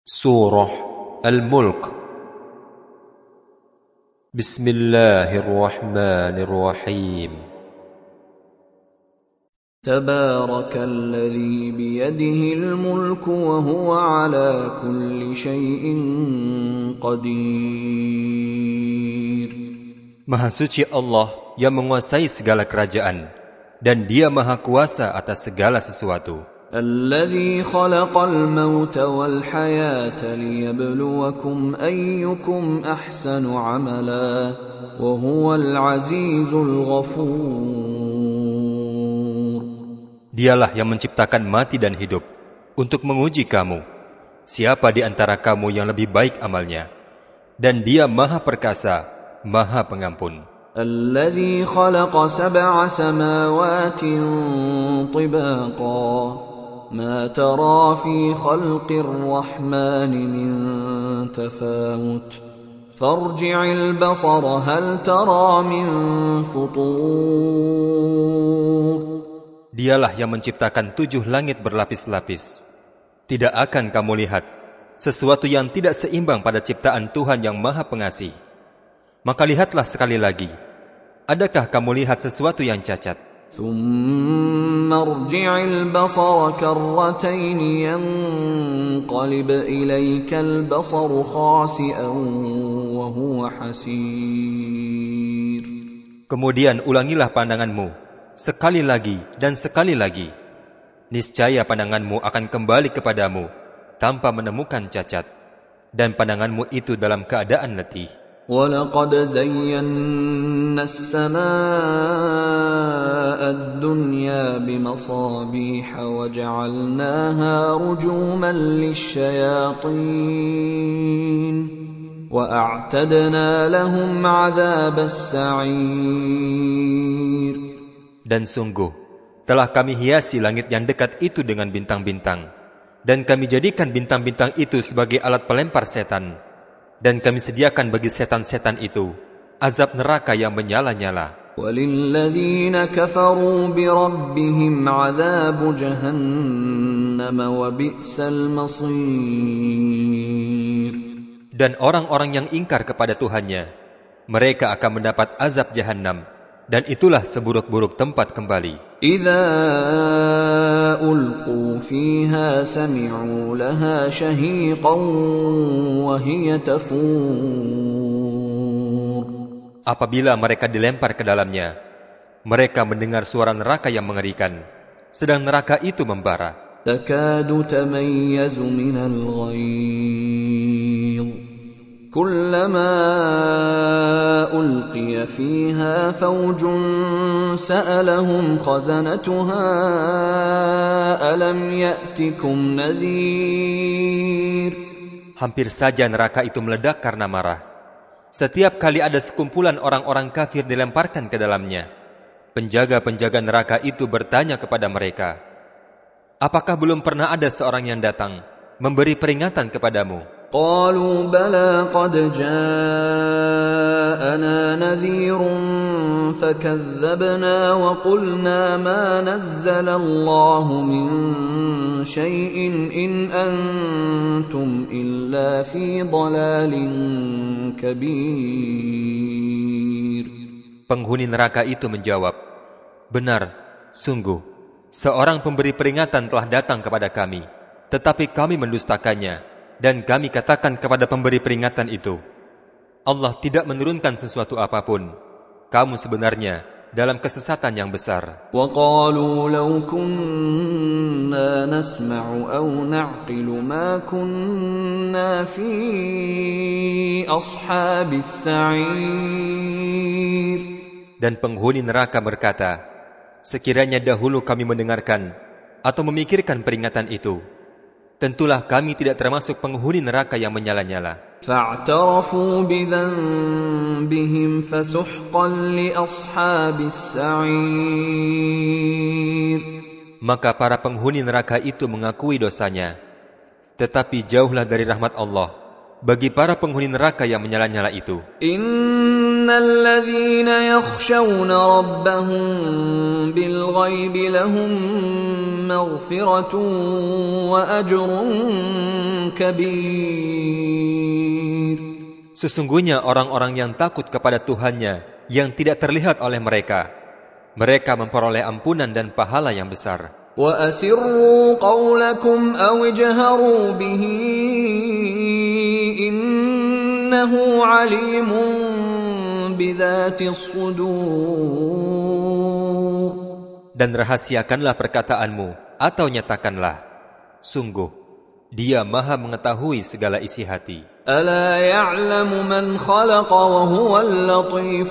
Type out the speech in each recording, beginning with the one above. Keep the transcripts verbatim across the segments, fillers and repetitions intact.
Surah Al-Mulk. Bismillahirrahmanirrahim. Tabarakalladzi biyadihil mulku wa huwa ala kulli syai'in qadir. Maha suci Allah yang menguasai segala kerajaan, dan Dia maha kuasa atas segala sesuatu. Alladzi khalaqal mauta wal hayata liyabluwakum ayyukum ahsanu amala wa huwal azizul ghafur. Dialah yang menciptakan mati dan hidup untuk menguji kamu, siapa di antara kamu yang lebih baik amalnya, dan Dia maha perkasa, maha pengampun. Alladzi khalaqa sab'a samawati tibaqa ما ترى في خلق الرحمن من تفاوت فارجع البصر هل ترى من فطور. Dialah yang menciptakan tujuh langit berlapis-lapis. Tidak akan kamu lihat sesuatu yang tidak seimbang pada ciptaan Tuhan yang maha pengasih. Maka lihatlah sekali lagi, adakah kamu lihat sesuatu yang cacat? ثم ارجع البصر كرتين ينقلب إليك البصر خاسئا وهو حسير. Kemudian ulangilah pandanganmu sekali lagi dan sekali lagi. Niscaya pandanganmu akan kembali kepadamu tanpa menemukan cacat, dan pandanganmu itu dalam keadaan letih. وَلَقَدْ زَيَّنَّا السَّمَاءَ الدُّنْيَا بِمَصَابِيحَ وَجَعَلْنَاهَا رُجُومًا لِلشَّيَاطِينِ وَأَعْتَدْنَا لَهُمْ عَذَابَ السَّعِيرِ. Dan sungguh, telah kami hiasi langit yang dekat itu dengan bintang-bintang, dan kami jadikan bintang-bintang itu sebagai alat pelempar setan. Dan kami sediakan bagi setan-setan itu azab neraka yang menyala-nyala. وَلِلَّذِينَ كَفَرُوا بِرَبِّهِمْ عَذَابُ جَهَنَّمَ وَبِئْسَ الْمَصِيرُ. Dan orang-orang yang ingkar kepada Tuhannya, mereka akan mendapat azab Jahannam, dan itulah seburuk-buruk tempat kembali. إِذَا أُلْقُوا فِيهَا سَمِعُوا لَهَا شَهِيقًا وَهِيَ تَفُورُ. Apabila mereka dilempar ke dalamnya, mereka mendengar suara neraka yang mengerikan, sedang neraka itu membara. تَكَادُ تَمَيَّزُ مِنَ الْغَيْظِ كُلَّمَا أُلْقِيَ فِيهَا فَوْجٌ سَأَلَهُمْ خَزَنَتُهَا أَلَمْ يَأْتِكُمْ نَذِيرٌ. Hampir saja neraka itu meledak karena marah. Setiap kali ada sekumpulan orang-orang kafir dilemparkan ke dalamnya, penjaga-penjaga neraka itu bertanya kepada mereka, apakah belum pernah ada seorang yang datang memberi peringatan kepadamu? قالوا بلى قد جاءنا نذير فكذبنا وقلنا ما نزل الله من شيء إن أنتم إلا في ضلال كبير. Penghuni neraka itu menjawab, benar, sungguh, seorang pemberi peringatan telah datang kepada kami, tetapi kami mendustakannya. Dan kami katakan kepada pemberi peringatan itu, Allah tidak menurunkan sesuatu apapun. Kamu sebenarnya dalam kesesatan yang besar. وَقَالُوا لَوْ كُنَّا نَسْمَعُ أَوْ نَعْقِلُ مَا كُنَّا فِي أَصْحَابِ السَّعِيرِ. Dan penghuni neraka berkata, sekiranya dahulu kami mendengarkan atau memikirkan peringatan itu, tentulah kami tidak termasuk penghuni neraka yang menyala-nyala. فَاعْتَرَفُوا بِذَنبِهِمْ فَسُحْقًا لِأَصْحَابِ السَّعِيرِ. Maka para penghuni neraka itu mengakui dosanya, tetapi jauhlah dari rahmat Allah bagi para penghuni neraka yang menyala-nyala itu. إِنَّ يَخْشَوْنَ رَبَّهُمْ بِالْغَيْبِ لَهُمْ مَغْفِرَةٌ وَأَجْرٌ كبير. Sesungguhnya orang-orang yang takut kepada Tuhannya yang tidak terlihat oleh mereka, mereka memperoleh ampunan dan pahala yang besar. وَأَسِرُّوا قَوْلَكُمْ أَوْ اجْهَرُوا بِهِ إِنَّهُ عَلِيمٌ بِذَاتِ الصُّدُورِ. Dan rahasiakanlah perkataanmu atau nyatakanlah, sungguh Dia Maha mengetahui segala isi hati. أَلَا يَعْلَمُ مَنْ خَلَقَ وَهُوَ اللَّطِيفُ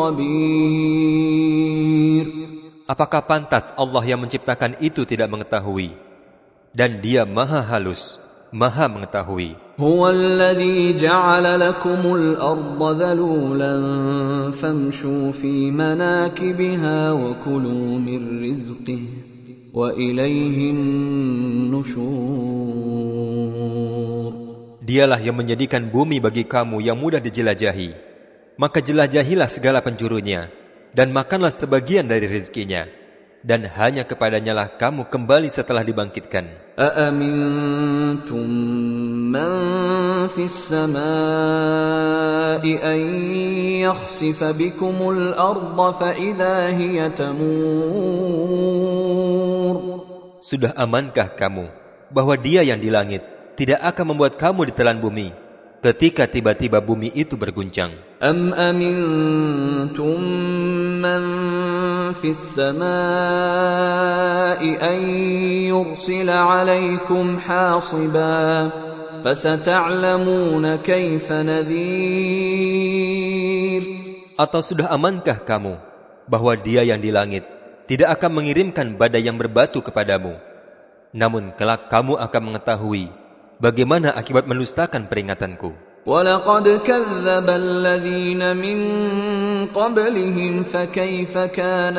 الْخَبِيرُ. Apakah pantas Allah yang menciptakan itu tidak mengetahui? Dan Dia Maha halus, Maha mengetahui. هُوَ الَّذِي جَعَلَ لَكُمُ الْأَرْضَ ذَلُولًا فَامْشُوا فِي مَنَاكِبِهَا وَكُلُوا مِنْ رِزْقِهِ وَإِلَيْهِ النُّشُورُ. Dialah yang menjadikan bumi bagi kamu yang mudah dijelajahi. Maka jelajahilah segala penjurunya, dan makanlah sebagian dari rizkinya, dan hanya kepadanya lah kamu kembali setelah dibangkitkan. أَأَمِنْتُمْ مَنْ فِي السَّمَاءِ أَنْ يَخْسِفَ بِكُمُ الْأَرْضَ فَإِذَا هِيَ تَمُورُ. Sudah amankah kamu bahwa Dia yang di langit tidak akan membuat kamu ditelan bumi ketika tiba-tiba bumi itu berguncang? أَمْ أَمِنْتُمْ مَنْ فِي السَّمَاءِ أَنْ يُرْسِلَ عَلَيْكُمْ حَاصِبًا فَسَتَعْلَمُونَ كَيْفَ نَذِيرٌ. Atau sudah amankah kamu bahwa Dia yang di langit tidak akan mengirimkan badai yang berbatu kepadamu? Namun kelak kamu akan mengetahui bagaimana akibat mendustakan peringatanku. وَلَقَدْ كَذَّبَ الَّذِينَ مِنْ قَبْلِهِمْ فَكَيْفَ كَانَ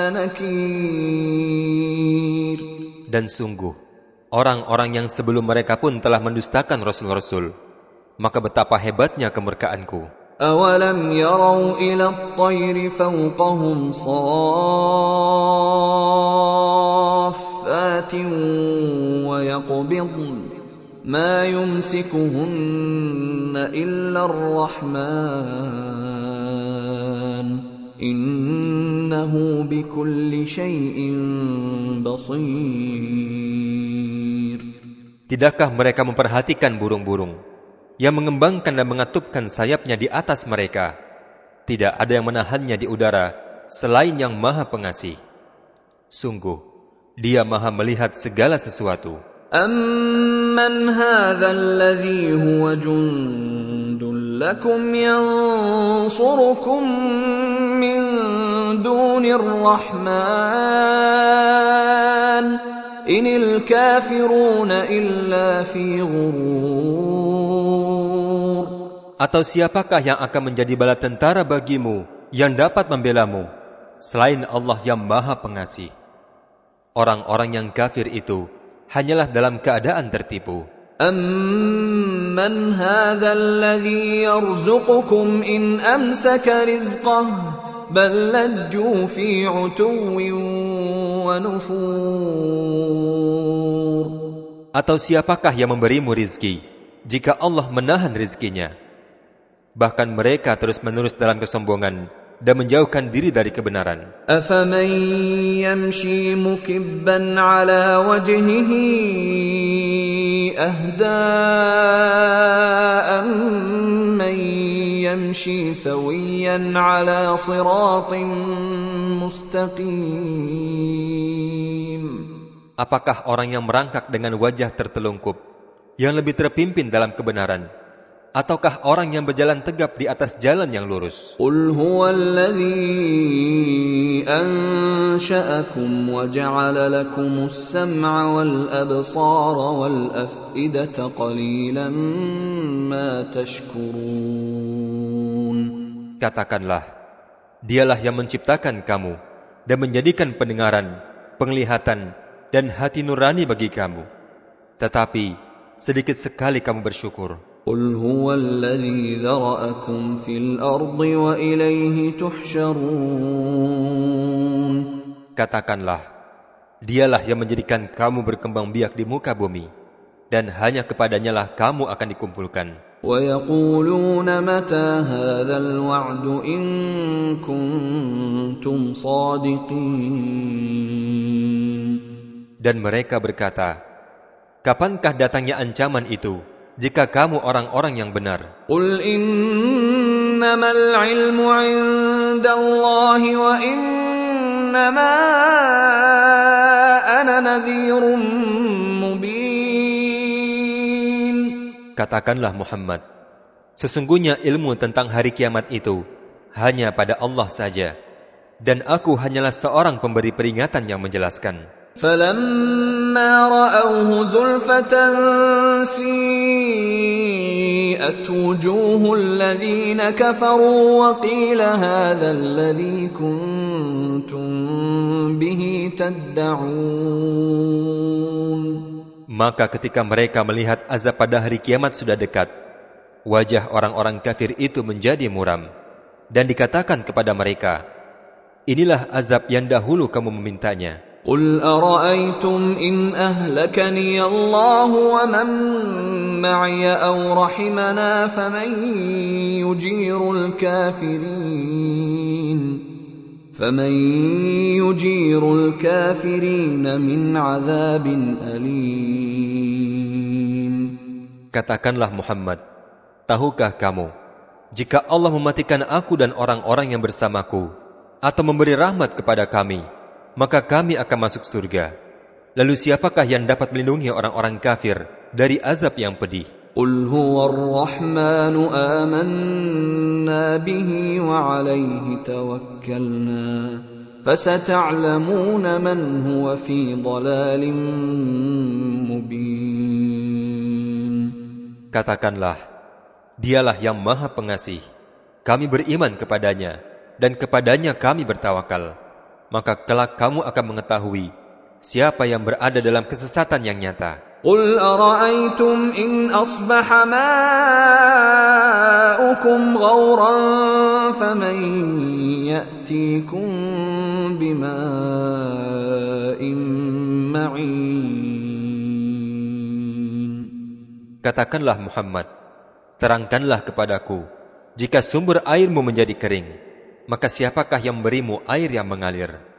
نَكِيرٌ. Dan sungguh, orang-orang yang sebelum mereka pun telah mendustakan Rasul-Rasul. Maka betapa hebatnya kemurkaanku. أَوَلَمْ يَرَوْا إِلَى الطَّيْرِ فَوْقَهُمْ صَافَّاتٍ وَيَقْبِضْنَ مَا يُمْسِكُهُنَّ إِلَّا الرَّحْمَنُ إِنَّهُ بِكُلِّ شَيْءٍ بَصِيرٌ. Tidakkah mereka memperhatikan burung-burung yang mengembangkan dan mengatupkan sayapnya di atas mereka? Tidak ada yang menahannya di udara selain Yang Maha Pengasih. Sungguh, Dia Maha melihat segala sesuatu. أَمَّنْ هَذَا الَّذِي هُوَ جُنْدٌ لَكُمْ يَنْصُرُكُمْ مِنْ دُونِ الرَّحْمَنِ إِنِ الْكَافِرُونَ إِلَّا فِي غُرُورٍ. Atau siapakah yang akan menjadi bala tentara bagimu yang dapat membelamu selain Allah yang Maha Pengasih? Orang-orang yang kafir itu hanyalah dalam keadaan tertipu. أَمَّنْ هَذَا الَّذِي يَرْزُقُكُمْ إِنْ أَمْسَكَ رِزْقَهُ بَلْ لَجُّوا فِي عُتُوٍّ وَنُفُورٍ. Atau siapakah yang memberimu rizki jika Allah menahan rizkinya? Bahkan mereka terus-menerus dalam kesombongan dan menjauhkan diri dari kebenaran. أَفَمَنْ يَمْشِي مُكِبًّا عَلَى وَجْهِهِ أَهْدَىٰ أَمَّنْ يَمْشِي سَوِيًّا عَلَى صِرَاطٍ مُسْتَقِيمٍ. Apakah orang yang merangkak dengan wajah tertelungkup yang lebih terpimpin dalam kebenaran, ataukah orang yang berjalan tegap di atas jalan yang lurus? قُلْ هُوَ الَّذِي أَنشَأَكُمْ وَجَعَلَ لَكُمُ السَّمْعَ وَالْأَبْصَارَ وَالْأَفْئِدَةَ قَلِيلًا مَا تَشْكُرُونَ. Katakanlah, Dialah yang menciptakan kamu dan menjadikan pendengaran, penglihatan, dan hati nurani bagi kamu. Tetapi sedikit sekali kamu bersyukur. قُلْ هُوَ الَّذِي ذَرَأَكُمْ فِي الْأَرْضِ وَإِلَيْهِ تُحْشَرُونَ. Katakanlah, Dialah yang menjadikan kamu berkembang biak di muka bumi, dan hanya kepadanya lah kamu akan dikumpulkan. وَيَقُولُونَ مَتَى هَذَا الْوَعْدُ إِن كُنتُمْ صَادِقِينَ. Dan mereka berkata, kapankah datangnya ancaman itu jika kamu orang-orang yang benar? قُلْ إِنَّمَا الْعِلْمُ عِندَ اللَّهِ وَإِنَّمَا أَنَا نَذِيرٌ مُبِينٌ. Katakanlah Muhammad, sesungguhnya ilmu tentang hari kiamat itu hanya pada Allah saja, dan aku hanyalah seorang pemberi peringatan yang menjelaskan. فَلَمَّا رَأَوْهُ زُلْفَةً سِيئَتْ وُجُوهُ الَّذِينَ كَفَرُوا وَقِيلَ هَذَا الَّذِي كُنتُم بِهِ تَدَّعُونَ. Maka ketika mereka melihat azab pada hari kiamat sudah dekat, wajah orang-orang kafir itu menjadi muram, dan dikatakan kepada mereka, inilah azab yang dahulu kamu memintanya. قُلْ أَرَأَيْتُمْ إِنْ أَهْلَكَنِيَ اللَّهُ وَمَن مَّعِيَ أَوْ رَحِمَنَا فَمَن يُجِيرُ الْكَافِرِينَ فَمَن يُجِيرُ الْكَافِرِينَ مِنْ عَذَابٍ أَلِيمٍ. Katakanlah Muhammad, tahukah kamu, jika Allah mematikan aku dan orang-orang yang bersamaku, atau memberi rahmat kepada kami, maka kami akan masuk surga. Lalu siapakah yang dapat melindungi orang-orang kafir dari azab yang pedih? قُلْ هُوَ الرَّحْمَنُ آمَنَّا بِهِ وَعَلَيْهِ تَوَكَّلْنَا فَسَتَعْلَمُونَ مَنْ هُوَ فِي ضَلَالٍ مُبِينٍ. Katakanlah, dialah yang maha pengasih. Kami beriman kepadanya, dan kepadanya kami bertawakal. Maka kelak kamu akan mengetahui siapa yang berada dalam kesesatan yang nyata. قُلْ أَرَأَيْتُمْ إِنْ أَصْبَحَ مَاؤُكُمْ غَوْرًا فَمَنْ يَأْتِيكُمْ بِمَاءٍ مَّعِينٍ. Katakanlah Muhammad, terangkanlah kepadaku, jika sumber airmu menjadi kering, maka siapakah yang memberimu air yang mengalir?